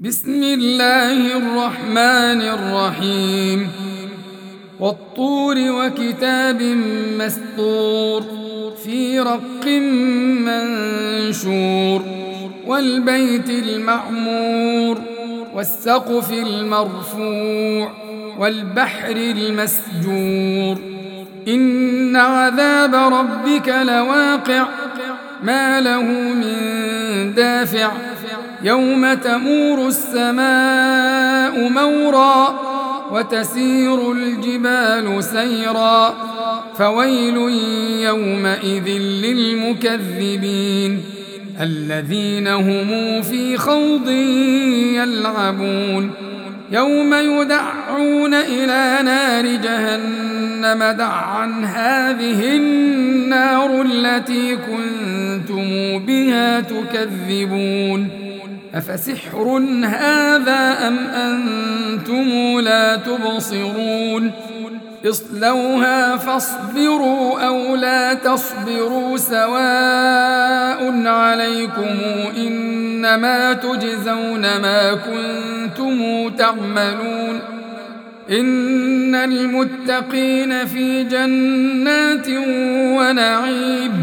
بسم الله الرحمن الرحيم والطور وكتاب مسطور في رق منشور والبيت المعمور والسقف المرفوع والبحر المسجور إن عذاب ربك لواقع ما له من دافع يوم تمور السماء مورا وتسير الجبال سيرا فويل يومئذ للمكذبين الذين هم في خوض يلعبون يوم يدعون إلى نار جهنم دعا هذه النار التي كنتم بها تكذبون أفسحر هذا أم أنتم لا تبصرون اصلوها فاصبروا أو لا تصبروا سواء عليكم إنما تجزون ما كنتم تعملون إن المتقين في جنات ونعيم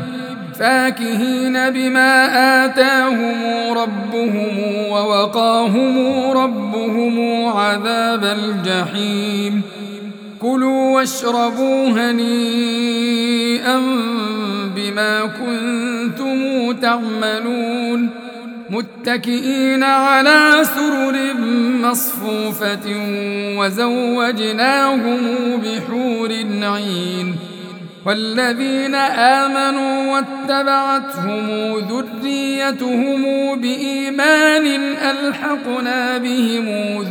فاكهين بما آتاهم ربهم ووقاهم ربهم عذاب الجحيم كلوا واشربوا هنيئا بما كنتم تعملون متكئين على سرر مصفوفة وزوجناهم بحور عين والذين آمنوا واتبعتهم ذريتهم بإيمان ألحقنا بهم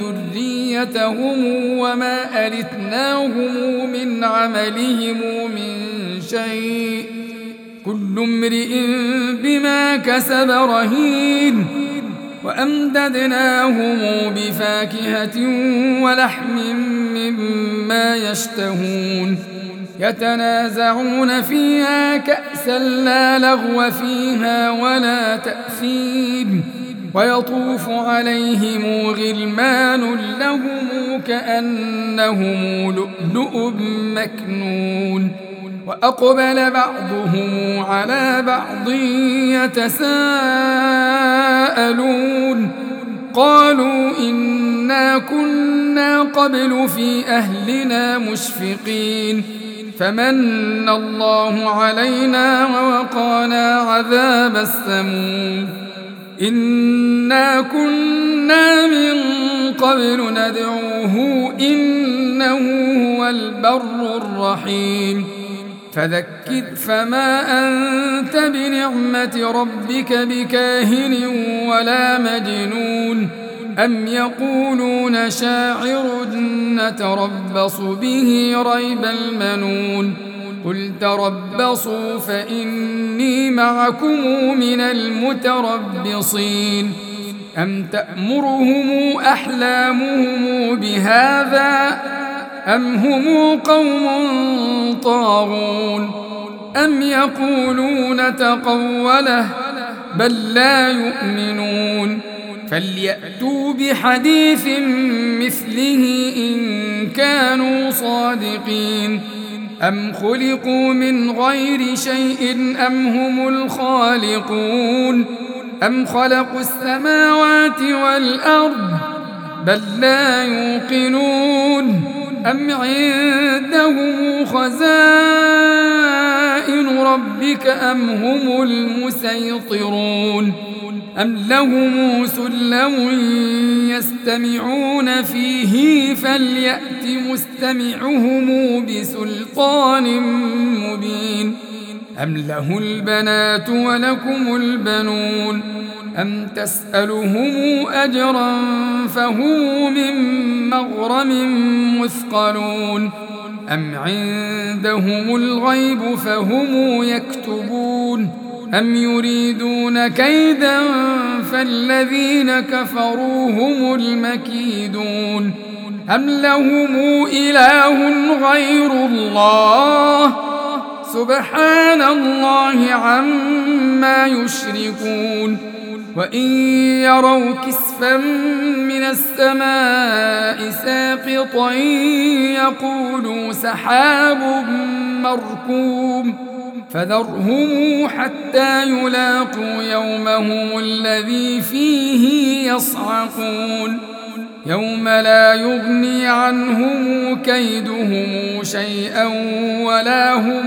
ذريتهم وما ألتناهم من عملهم من شيء كل امرئ بما كسب رهين وأمددناهم بفاكهة ولحم مما يشتهون يتنازعون فيها كأسا لا لغو فيها ولا تأثيم ويطوف عليهم غلمان لهم كأنهم لؤلؤ مكنون وأقبل بعضهم على بعض يتساءلون قالوا إنا كنا قبل في أهلنا مشفقين فمن الله علينا ووقانا عذاب السموم إنا كنا من قبل ندعوه إنه هو البر الرحيم فذكر فما أنت بنعمة ربك بكاهن ولا مجنون أم يقولون شاعر نتربص به ريب المنون قل تربصوا فإني معكم من المتربصين أم تأمرهم أحلامهم بهذا أم هم قوم طاغون أم يقولون تقوله بل لا يؤمنون فليأتوا بحديث مثله إن كانوا صادقين أم خلقوا من غير شيء أم هم الخالقون أم خلقوا السماوات والأرض بل لا يوقنون أم عندهم خزائن ربك أم هم المسيطرون أم لهم سلم يستمعون فيه فليأت مستمعهم بسلطان مبين أم له البنات ولكم البنون أم تسألهم أجرا فهم من مغرم مثقلون أم عندهم الغيب فهم يكتبون أم يريدون كيدا فالذين كفروا هم المكيدون أم لهم إله غير الله سبحان الله عما يشركون وإن يروا كسفا من السماء ساقطا يقولوا سحاب مركوم فذرهم حتى يلاقوا يومهم الذي فيه يصعقون يوم لا يغني عنهم كيدهم شيئا ولا هم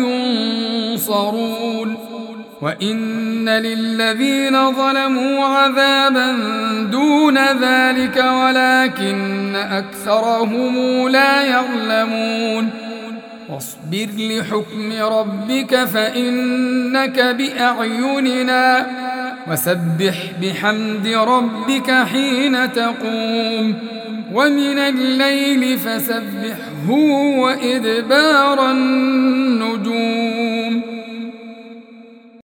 ينصرون وإن للذين ظلموا عذابا دون ذلك ولكن أكثرهم لا يعلمون واصبر لحكم ربك فإنك بأعيننا وسبح بحمد ربك حين تقوم ومن الليل فسبحه وإدبار النجوم